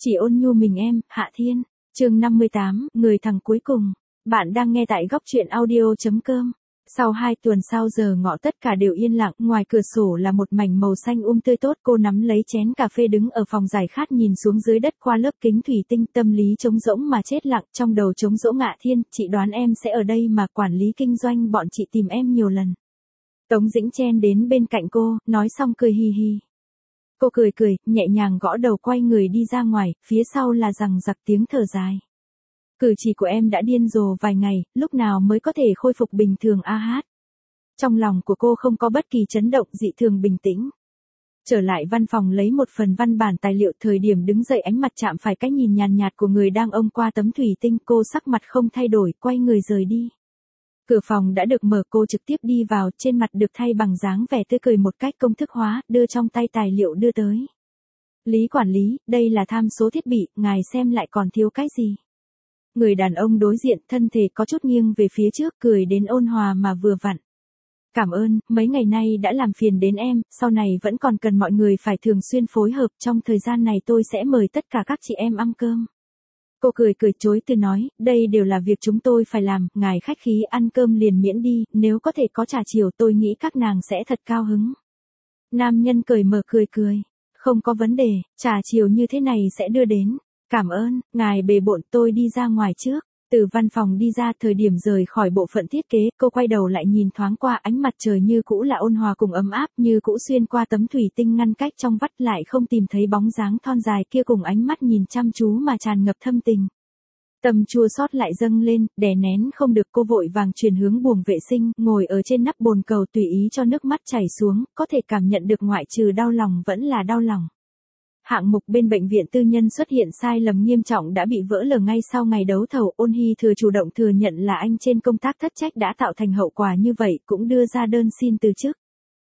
Chỉ ôn nhu mình em, Hạ Thiên. Chương 58, người thằng cuối cùng. Bạn đang nghe tại góc truyện audio.com. Sau 2 tuần sau giờ ngọ tất cả đều yên lặng, ngoài cửa sổ là một mảnh màu xanh tươi tốt. Cô nắm lấy chén cà phê đứng ở phòng giải khát nhìn xuống dưới đất qua lớp kính thủy tinh, tâm lý trống rỗng mà chết lặng, trong đầu trống rỗng. Hạ Thiên, chị đoán em sẽ ở đây mà, quản lý kinh doanh bọn chị tìm em nhiều lần. Tống Dĩnh chen đến bên cạnh cô, nói xong cười hì hì. Cô cười, nhẹ nhàng gõ đầu quay người đi ra ngoài, phía sau là rằng giặc tiếng thở dài. Cử chỉ của em đã điên rồ vài ngày, lúc nào mới có thể khôi phục bình thường a hát. Trong lòng của cô không có bất kỳ chấn động, dị thường bình tĩnh. Trở lại văn phòng lấy một phần văn bản tài liệu, thời điểm đứng dậy ánh mặt chạm phải cái nhìn nhàn nhạt của người đang ôm qua tấm thủy tinh, cô sắc mặt không thay đổi, quay người rời đi. Cửa phòng đã được mở, cô trực tiếp đi vào, trên mặt được thay bằng dáng vẻ tươi cười một cách công thức hóa, đưa trong tay tài liệu đưa tới. Lý quản lý, đây là tham số thiết bị, ngài xem lại còn thiếu cái gì? Người đàn ông đối diện thân thể có chút nghiêng về phía trước, cười đến ôn hòa mà vừa vặn. Cảm ơn, mấy ngày nay đã làm phiền đến em, sau này vẫn còn cần mọi người phải thường xuyên phối hợp, trong thời gian này tôi sẽ mời tất cả các chị em ăn cơm. Cô cười chối từ nói, đây đều là việc chúng tôi phải làm, ngài khách khí, ăn cơm liền miễn đi, nếu có thể có trà chiều tôi nghĩ các nàng sẽ thật cao hứng. Nam nhân cởi mở cười, không có vấn đề, trà chiều như thế này sẽ đưa đến. Cảm ơn, ngài bề bộn, tôi đi ra ngoài trước. Từ văn phòng đi ra, thời điểm rời khỏi bộ phận thiết kế, cô quay đầu lại nhìn thoáng qua, ánh mặt trời như cũ là ôn hòa cùng ấm áp, như cũ xuyên qua tấm thủy tinh ngăn cách trong vắt, lại không tìm thấy bóng dáng thon dài kia cùng ánh mắt nhìn chăm chú mà tràn ngập thâm tình. Tâm chua xót lại dâng lên, đè nén không được, cô vội vàng chuyển hướng buồng vệ sinh, ngồi ở trên nắp bồn cầu tùy ý cho nước mắt chảy xuống, có thể cảm nhận được ngoại trừ đau lòng vẫn là đau lòng. Hạng mục bên bệnh viện tư nhân xuất hiện sai lầm nghiêm trọng đã bị vỡ lở ngay sau ngày đấu thầu, Ôn Hy Thừa chủ động thừa nhận là anh trên công tác thất trách đã tạo thành hậu quả như vậy, cũng đưa ra đơn xin từ chức.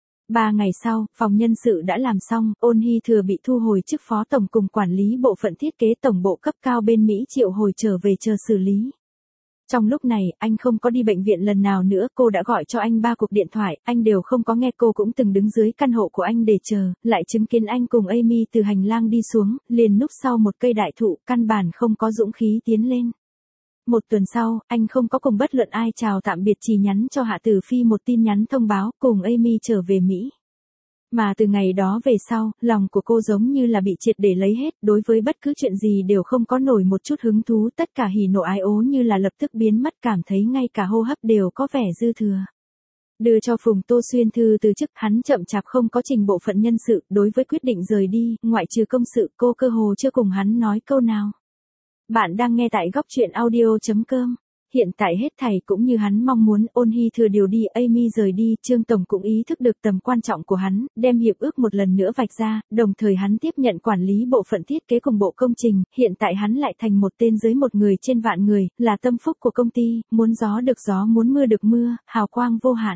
3 ngày sau, phòng nhân sự đã làm xong, Ôn Hy Thừa bị thu hồi chức phó tổng cùng quản lý bộ phận thiết kế tổng bộ cấp cao bên Mỹ triệu hồi trở về chờ xử lý. Trong lúc này, anh không có đi bệnh viện lần nào nữa, cô đã gọi cho anh 3 cuộc điện thoại, anh đều không có nghe. Cô cũng từng đứng dưới căn hộ của anh để chờ, lại chứng kiến anh cùng Amy từ hành lang đi xuống, liền núp sau một cây đại thụ, căn bản không có dũng khí tiến lên. 1 tuần sau, anh không có cùng bất luận ai chào tạm biệt, chỉ nhắn cho Hạ Tử Phi một tin nhắn thông báo, cùng Amy trở về Mỹ. Mà từ ngày đó về sau, lòng của cô giống như là bị triệt để lấy hết, đối với bất cứ chuyện gì đều không có nổi một chút hứng thú, tất cả hỉ nộ ái ố như là lập tức biến mất, cảm thấy ngay cả hô hấp đều có vẻ dư thừa. Đưa cho Phùng Tô Xuyên thư từ chức, hắn chậm chạp không có trình bộ phận nhân sự, đối với quyết định rời đi, ngoại trừ công sự, cô cơ hồ chưa cùng hắn nói câu nào. Bạn đang nghe tại góc truyện audio.com. Hiện tại hết thảy cũng như hắn mong muốn, Ôn Hy Thừa điều đi, Amy rời đi, Trương Tổng cũng ý thức được tầm quan trọng của hắn, đem hiệp ước một lần nữa vạch ra, đồng thời hắn tiếp nhận quản lý bộ phận thiết kế cùng bộ công trình, hiện tại hắn lại thành một tên dưới một người trên vạn người, là tâm phúc của công ty, muốn gió được gió, muốn mưa được mưa, hào quang vô hạn.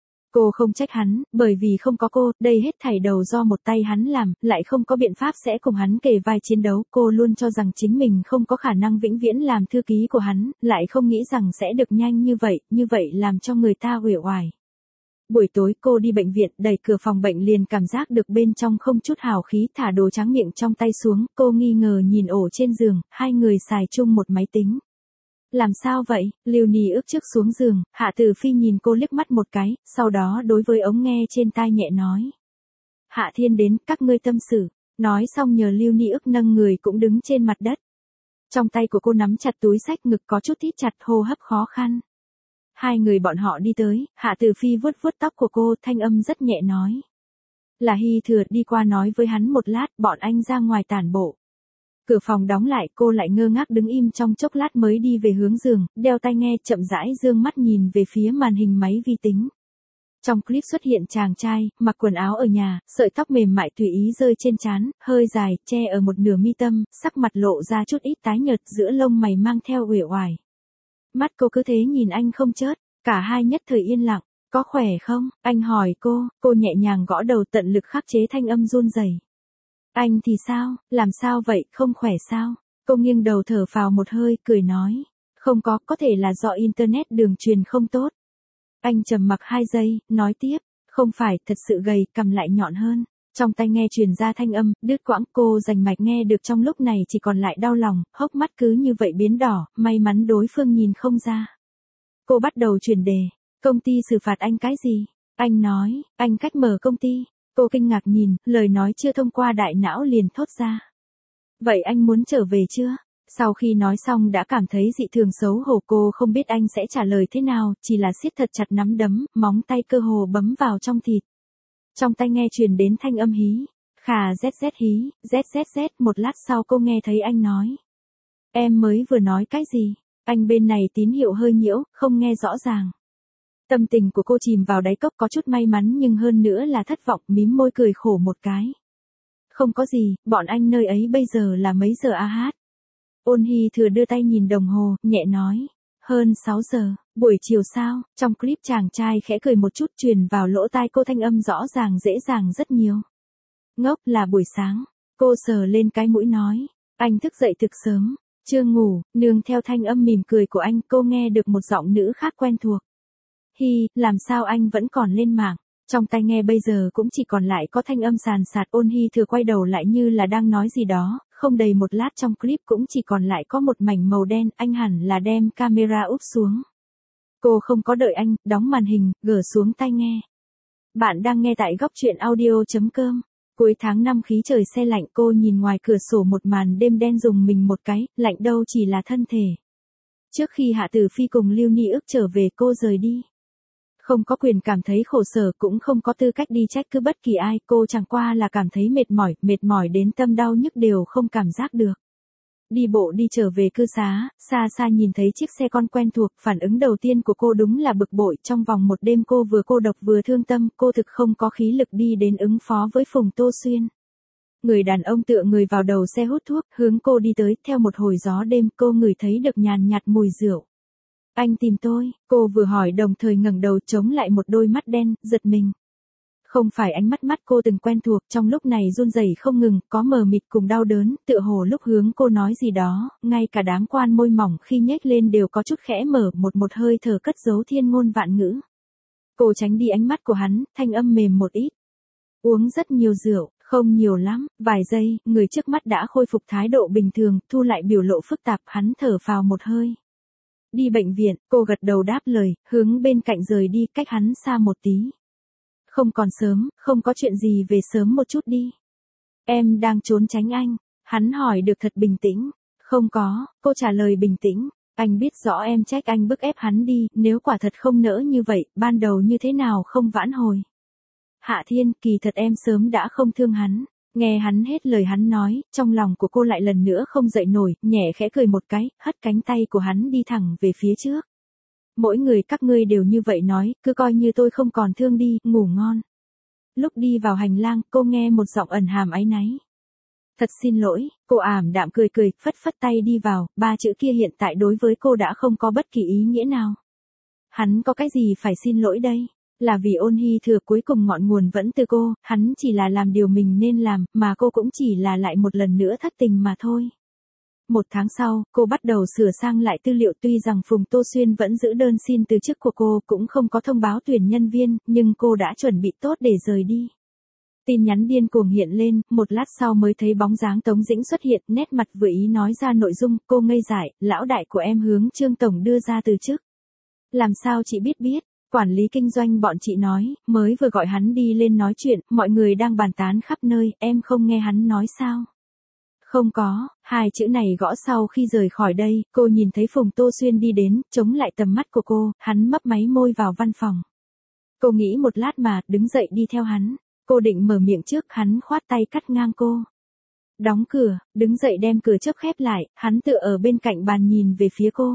Cô không trách hắn, bởi vì không có cô, đây hết thảy đầu do một tay hắn làm, lại không có biện pháp sẽ cùng hắn kề vai chiến đấu, cô luôn cho rằng chính mình không có khả năng vĩnh viễn làm thư ký của hắn, lại không nghĩ rằng sẽ được nhanh như vậy làm cho người ta uể oải. Buổi tối cô đi bệnh viện, đẩy cửa phòng bệnh liền cảm giác được bên trong không chút hào khí, thả đồ tráng miệng trong tay xuống, cô nghi ngờ nhìn ổ trên giường, 2 người xài chung một máy tính. Làm sao vậy? Lưu Ni ước trước xuống giường, Hạ Tử Phi nhìn cô liếc mắt một cái, sau đó đối với ống nghe trên tai nhẹ nói. Hạ Thiên đến, các ngươi tâm sự. Nói xong nhờ Lưu Ni ước nâng người cũng đứng trên mặt đất. Trong tay của cô nắm chặt túi xách, ngực có chút thít chặt, hô hấp khó khăn. 2 người bọn họ đi tới, Hạ Tử Phi vuốt tóc của cô, thanh âm rất nhẹ nói. Là Hy Thừa, đi qua nói với hắn một lát, bọn anh ra ngoài tản bộ. Cửa phòng đóng lại, cô lại ngơ ngác đứng im trong chốc lát mới đi về hướng giường, đeo tai nghe, chậm rãi dương mắt nhìn về phía màn hình máy vi tính. Trong clip xuất hiện chàng trai, mặc quần áo ở nhà, sợi tóc mềm mại tùy ý rơi trên trán, hơi dài, che ở một nửa mi tâm, sắc mặt lộ ra chút ít tái nhợt, giữa lông mày mang theo uể oải. Mắt cô cứ thế nhìn anh không chớp, cả hai nhất thời yên lặng. Có khỏe không? Anh hỏi cô nhẹ nhàng gõ đầu, tận lực khắc chế thanh âm run rẩy. Anh thì sao, làm sao vậy, không khỏe sao? Cô nghiêng đầu thở phào một hơi, cười nói. Không có thể là do internet đường truyền không tốt. Anh trầm mặc 2 giây, nói tiếp. Không phải, thật sự gầy, cằm lại nhọn hơn. Trong tai nghe truyền ra thanh âm, đứt quãng, cô rành mạch nghe được trong lúc này chỉ còn lại đau lòng, hốc mắt cứ như vậy biến đỏ, may mắn đối phương nhìn không ra. Cô bắt đầu chuyển đề, công ty xử phạt anh cái gì? Anh nói, anh cách mở công ty. Cô kinh ngạc nhìn, lời nói chưa thông qua đại não liền thốt ra. Vậy anh muốn trở về chưa? Sau khi nói xong đã cảm thấy dị thường xấu hổ, cô không biết anh sẽ trả lời thế nào, chỉ là siết thật chặt nắm đấm, móng tay cơ hồ bấm vào trong thịt. Trong tai nghe truyền đến thanh âm hí, khà zz hí, zzz, một lát sau cô nghe thấy anh nói. Em mới vừa nói cái gì? Anh bên này tín hiệu hơi nhiễu, không nghe rõ ràng. Tâm tình của cô chìm vào đáy cốc, có chút may mắn nhưng hơn nữa là thất vọng, mím môi cười khổ một cái. Không có gì, bọn anh nơi ấy bây giờ là mấy giờ a hát? Ôn Hy Thừa đưa tay nhìn đồng hồ, nhẹ nói. Hơn 6 giờ, buổi chiều sao? Trong clip chàng trai khẽ cười một chút, truyền vào lỗ tai cô thanh âm rõ ràng dễ dàng rất nhiều. Ngốc, là buổi sáng. Cô sờ lên cái mũi nói. Anh thức dậy thực sớm. Chưa ngủ, nương theo thanh âm mỉm cười của anh, cô nghe được một giọng nữ khác quen thuộc. Hi, làm sao anh vẫn còn lên mạng? Trong tai nghe bây giờ cũng chỉ còn lại có thanh âm sàn sạt. Ôn Hy Thừa quay đầu lại như là đang nói gì đó, không đầy một lát trong clip cũng chỉ còn lại có một mảnh màu đen, anh hẳn là đem camera úp xuống. Cô không có đợi anh, đóng màn hình, gỡ xuống tai nghe. Bạn đang nghe tại góc truyện audio.com. Cuối tháng 5 khí trời se lạnh, cô nhìn ngoài cửa sổ một màn đêm đen rùng mình một cái, lạnh đâu chỉ là thân thể. Trước khi Hạ Tử Phi cùng Lưu Ni ước trở về cô rời đi. Không có quyền cảm thấy khổ sở, cũng không có tư cách đi trách cứ bất kỳ ai, cô chẳng qua là cảm thấy mệt mỏi đến tâm đau nhức đều không cảm giác được. Đi bộ đi trở về cư xá, xa xa nhìn thấy chiếc xe con quen thuộc, phản ứng đầu tiên của cô đúng là bực bội, trong vòng một đêm cô vừa cô độc vừa thương tâm, cô thực không có khí lực đi đến ứng phó với Phùng Tô Xuyên. Người đàn ông tựa người vào đầu xe hút thuốc, hướng cô đi tới, theo một hồi gió đêm, cô ngửi thấy được nhàn nhạt mùi rượu. Anh tìm tôi, cô vừa hỏi đồng thời ngẩng đầu chống lại một đôi mắt đen, giật mình. Không phải ánh mắt cô từng quen thuộc, trong lúc này run rẩy không ngừng, có mờ mịt cùng đau đớn, tựa hồ lúc hướng cô nói gì đó, ngay cả đám quan môi mỏng khi nhếch lên đều có chút khẽ mở, một hơi thở cất giấu thiên ngôn vạn ngữ. Cô tránh đi ánh mắt của hắn, thanh âm mềm một ít. Uống rất nhiều rượu, không nhiều lắm, vài giây, người trước mắt đã khôi phục thái độ bình thường, thu lại biểu lộ phức tạp, hắn thở phào một hơi. Đi bệnh viện, cô gật đầu đáp lời, hướng bên cạnh rời đi, cách hắn xa một tí. Không còn sớm, không có chuyện gì, về sớm một chút đi. Em đang trốn tránh anh, hắn hỏi được thật bình tĩnh. Không có, cô trả lời bình tĩnh. Anh biết rõ em trách anh bức ép hắn đi, nếu quả thật không nỡ như vậy, ban đầu như thế nào không vãn hồi. Hạ Thiên, kỳ thật em sớm đã không thương hắn. Nghe hắn hết lời hắn nói, trong lòng của cô lại lần nữa không dậy nổi, nhẹ khẽ cười một cái, hất cánh tay của hắn đi thẳng về phía trước. Mỗi người các ngươi đều như vậy nói, cứ coi như tôi không còn thương đi, ngủ ngon. Lúc đi vào hành lang, cô nghe một giọng ẩn hàm áy náy. Thật xin lỗi, cô ảm đạm cười, phất phất tay đi vào, ba chữ kia hiện tại đối với cô đã không có bất kỳ ý nghĩa nào. Hắn có cái gì phải xin lỗi đây? Là vì Ôn Hy Thừa cuối cùng ngọn nguồn vẫn từ cô, hắn chỉ là làm điều mình nên làm, mà cô cũng chỉ là lại một lần nữa thất tình mà thôi. 1 tháng sau, cô bắt đầu sửa sang lại tư liệu, tuy rằng Phùng Tô Xuyên vẫn giữ đơn xin từ chức của cô, cũng không có thông báo tuyển nhân viên, nhưng cô đã chuẩn bị tốt để rời đi. Tin nhắn điên cuồng hiện lên, một lát sau mới thấy bóng dáng Tống Dĩnh xuất hiện, nét mặt vừa ý nói ra nội dung, cô ngây dại, lão đại của em hướng Trương Tổng đưa ra từ chức. Làm sao chị biết? Quản lý kinh doanh bọn chị nói, mới vừa gọi hắn đi lên nói chuyện, mọi người đang bàn tán khắp nơi, em không nghe hắn nói sao? Không có, 2 chữ này gõ sau khi rời khỏi đây, cô nhìn thấy Phùng Tô Xuyên đi đến, chống lại tầm mắt của cô, hắn mấp máy môi vào văn phòng. Cô nghĩ một lát mà, đứng dậy đi theo hắn. Cô định mở miệng trước, hắn khoát tay cắt ngang cô. Đóng cửa, đứng dậy đem cửa trước khép lại, hắn tựa ở bên cạnh bàn nhìn về phía cô.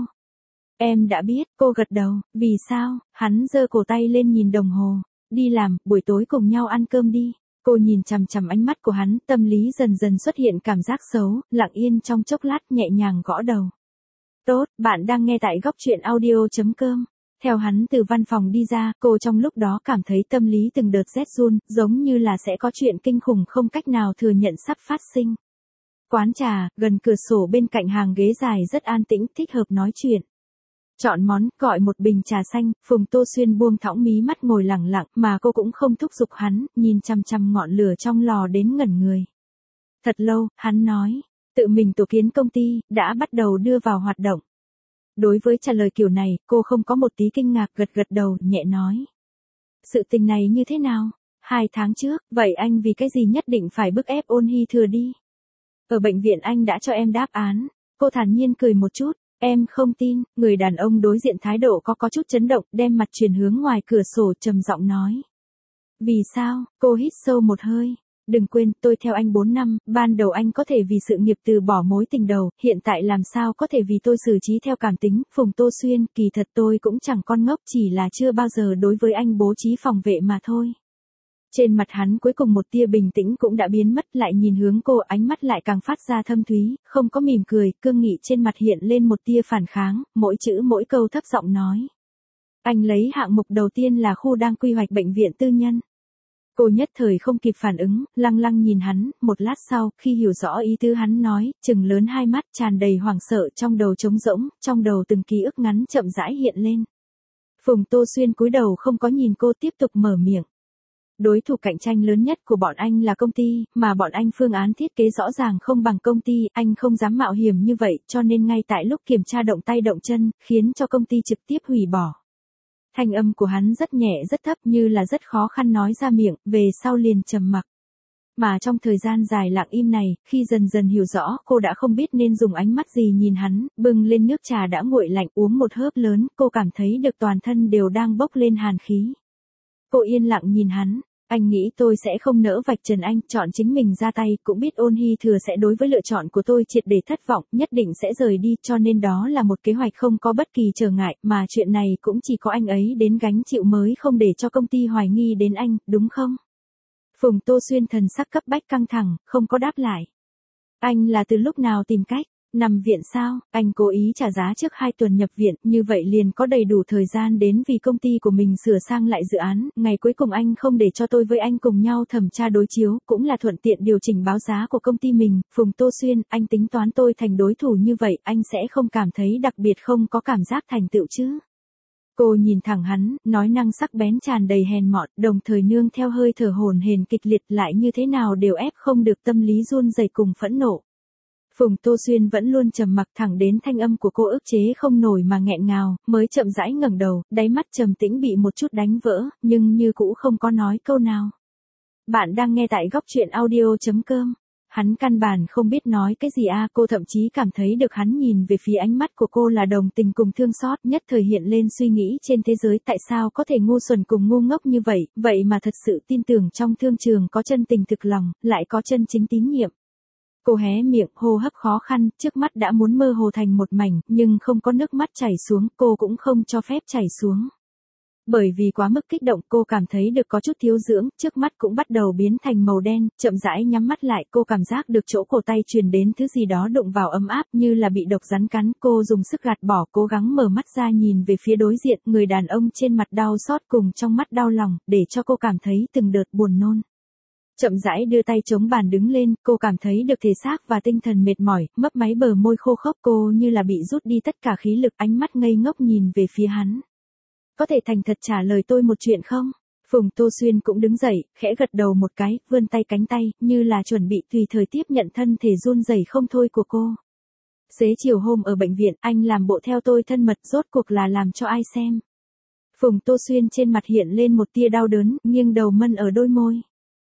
Em đã biết, cô gật đầu, vì sao? Hắn giơ cổ tay lên nhìn đồng hồ. Đi làm, buổi tối cùng nhau ăn cơm đi. Cô nhìn chằm chằm ánh mắt của hắn, tâm lý dần dần xuất hiện cảm giác xấu, lặng yên trong chốc lát nhẹ nhàng gõ đầu. Tốt, bạn đang nghe tại góc truyện audio.com. Theo hắn từ văn phòng đi ra, cô trong lúc đó cảm thấy tâm lý từng đợt rét run, giống như là sẽ có chuyện kinh khủng không cách nào thừa nhận sắp phát sinh. Quán trà, gần cửa sổ bên cạnh hàng ghế dài rất an tĩnh, thích hợp nói chuyện. Chọn món, gọi một bình trà xanh, Phùng Tô Xuyên buông thõng mí mắt ngồi lặng lặng, mà cô cũng không thúc giục hắn, nhìn chằm chằm ngọn lửa trong lò đến ngẩn người. Thật lâu, hắn nói, tự mình tổ kiến công ty, đã bắt đầu đưa vào hoạt động. Đối với trả lời kiểu này, cô không có một tí kinh ngạc, gật gật đầu, nhẹ nói. Sự tình này như thế nào? 2 tháng trước, vậy anh vì cái gì nhất định phải bức ép Ôn Hy Thừa đi? Ở bệnh viện anh đã cho em đáp án. Cô thản nhiên cười một chút. Em không tin. Người đàn ông đối diện thái độ có chút chấn động, đem mặt chuyển hướng ngoài cửa sổ, trầm giọng nói. Vì sao? Cô hít sâu một hơi. Đừng quên, tôi theo anh 4 năm, ban đầu anh có thể vì sự nghiệp từ bỏ mối tình đầu, hiện tại làm sao có thể vì tôi xử trí theo cảm tính. Phùng Tô Xuyên, kỳ thật tôi cũng chẳng con ngốc, chỉ là chưa bao giờ đối với anh bố trí phòng vệ mà thôi. Trên mặt hắn cuối cùng một tia bình tĩnh cũng đã biến mất, lại nhìn hướng cô, ánh mắt lại càng phát ra thâm thúy, không có mỉm cười, cương nghị trên mặt hiện lên một tia phản kháng, mỗi chữ mỗi câu thấp giọng nói. Anh lấy hạng mục đầu tiên là khu đang quy hoạch bệnh viện tư nhân. Cô nhất thời không kịp phản ứng, lăng lăng nhìn hắn, một lát sau, khi hiểu rõ ý tứ hắn nói, trừng lớn hai mắt tràn đầy hoảng sợ, trong đầu trống rỗng, trong đầu từng ký ức ngắn chậm rãi hiện lên. Phùng Tô Xuyên cúi đầu không có nhìn cô, tiếp tục mở miệng. Đối thủ cạnh tranh lớn nhất của bọn anh là công ty, mà bọn anh phương án thiết kế rõ ràng không bằng công ty, anh không dám mạo hiểm như vậy, cho nên ngay tại lúc kiểm tra động tay động chân, khiến cho công ty trực tiếp hủy bỏ. Thanh âm của hắn rất nhẹ rất thấp, như là rất khó khăn nói ra miệng, về sau liền trầm mặc. Mà trong thời gian dài lặng im này, khi dần dần hiểu rõ, cô đã không biết nên dùng ánh mắt gì nhìn hắn, bưng lên nước trà đã nguội lạnh, uống một hớp lớn, cô cảm thấy được toàn thân đều đang bốc lên hàn khí. Cô yên lặng nhìn hắn. Anh nghĩ tôi sẽ không nỡ vạch trần anh, chọn chính mình ra tay, cũng biết Ôn Hy Thừa sẽ đối với lựa chọn của tôi triệt để thất vọng, nhất định sẽ rời đi, cho nên đó là một kế hoạch không có bất kỳ trở ngại, mà chuyện này cũng chỉ có anh ấy đến gánh chịu mới không để cho công ty hoài nghi đến anh, đúng không? Phùng Tô Xuyên thần sắc cấp bách căng thẳng, không có đáp lại. Anh là từ lúc nào tìm cách? Nằm viện sao? Anh cố ý trả giá trước 2 tuần nhập viện, như vậy liền có đầy đủ thời gian đến vì công ty của mình sửa sang lại dự án, ngày cuối cùng anh không để cho tôi với anh cùng nhau thẩm tra đối chiếu, cũng là thuận tiện điều chỉnh báo giá của công ty mình. Phùng Tô Xuyên, anh tính toán tôi thành đối thủ như vậy, anh sẽ không cảm thấy đặc biệt không có cảm giác thành tựu chứ? Cô nhìn thẳng hắn, nói năng sắc bén tràn đầy hèn mọn, đồng thời nương theo hơi thở hổn hển kịch liệt, lại như thế nào đều ép không được tâm lý run rẩy cùng phẫn nộ. Phùng Tô Xuyên vẫn luôn trầm mặc, thẳng đến thanh âm của cô ức chế không nổi mà nghẹn ngào, mới chậm rãi ngẩng đầu, đáy mắt trầm tĩnh bị một chút đánh vỡ, nhưng như cũ không có nói câu nào. Bạn đang nghe tại góc truyện audio.com. Hắn căn bản không biết nói cái gì cô thậm chí cảm thấy được hắn nhìn về phía ánh mắt của cô là đồng tình cùng thương xót, nhất thời hiện lên suy nghĩ trên thế giới tại sao có thể ngu xuẩn cùng ngu ngốc như vậy, vậy mà thật sự tin tưởng trong thương trường có chân tình thực lòng, lại có chân chính tín nhiệm. Cô hé miệng, hô hấp khó khăn, trước mắt đã muốn mơ hồ thành một mảnh, nhưng không có nước mắt chảy xuống, cô cũng không cho phép chảy xuống. Bởi vì quá mức kích động, cô cảm thấy được có chút thiếu dưỡng, trước mắt cũng bắt đầu biến thành màu đen, chậm rãi nhắm mắt lại, cô cảm giác được chỗ cổ tay truyền đến thứ gì đó đụng vào ấm áp, như là bị độc rắn cắn, cô dùng sức gạt bỏ, cố gắng mở mắt ra nhìn về phía đối diện, người đàn ông trên mặt đau xót cùng trong mắt đau lòng, để cho cô cảm thấy từng đợt buồn nôn. Chậm rãi đưa tay chống bàn đứng lên, cô cảm thấy được thể xác và tinh thần mệt mỏi, mấp máy bờ môi khô khốc, cô như là bị rút đi tất cả khí lực, ánh mắt ngây ngốc nhìn về phía hắn. Có thể thành thật trả lời tôi một chuyện không? Phùng Tô Xuyên cũng đứng dậy, khẽ gật đầu một cái, vươn tay cánh tay, như là chuẩn bị tùy thời tiếp nhận thân thể run rẩy không thôi của cô. Xế chiều hôm ở bệnh viện, anh làm bộ theo tôi thân mật, rốt cuộc là làm cho ai xem? Phùng Tô Xuyên trên mặt hiện lên một tia đau đớn, nghiêng đầu mân ở đôi môi.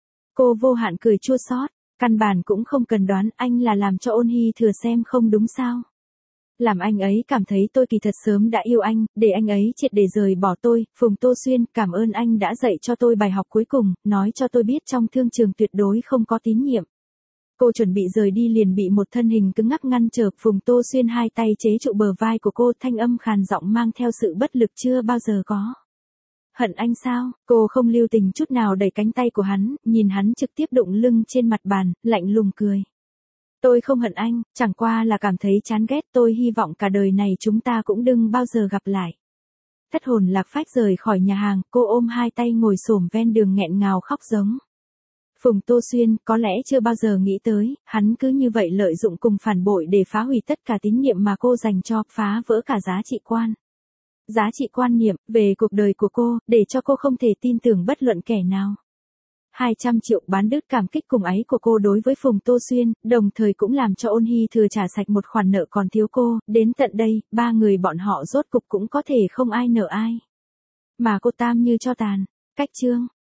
Cô vô hạn cười chua xót, căn bản cũng không cần đoán, anh là làm cho Ôn Hy Thừa xem không đúng sao? Làm anh ấy cảm thấy tôi kỳ thật sớm đã yêu anh, để anh ấy triệt để rời bỏ tôi. Phùng Tô Xuyên, cảm ơn anh đã dạy cho tôi bài học cuối cùng, nói cho tôi biết trong thương trường tuyệt đối không có tín nhiệm. Cô chuẩn bị rời đi liền bị một thân hình cứng ngắc ngăn trở, Phùng Tô Xuyên hai tay chế trụ bờ vai của cô, thanh âm khàn giọng mang theo sự bất lực chưa bao giờ có. Hận anh sao? Cô không lưu tình chút nào đẩy cánh tay của hắn, nhìn hắn trực tiếp đụng lưng trên mặt bàn, lạnh lùng cười. Tôi không hận anh, chẳng qua là cảm thấy chán ghét, tôi hy vọng cả đời này chúng ta cũng đừng bao giờ gặp lại. Thất hồn lạc phách rời khỏi nhà hàng, cô ôm hai tay ngồi xổm ven đường nghẹn ngào khóc giống. Phùng Tô Xuyên có lẽ chưa bao giờ nghĩ tới, hắn cứ như vậy lợi dụng cùng phản bội để phá hủy tất cả tín nhiệm mà cô dành cho, phá vỡ cả giá trị quan. giá trị quan niệm về cuộc đời của cô, để cho cô không thể tin tưởng bất luận kẻ nào. 200 triệu bán đứt cảm kích cùng ấy của cô đối với Phùng Tô Xuyên, đồng thời cũng làm cho Ôn Hy thừa trả sạch một khoản nợ còn thiếu cô, đến tận đây, ba người bọn họ rốt cục cũng có thể không ai nợ ai. Mà cô tam như cho tàn. Cách chương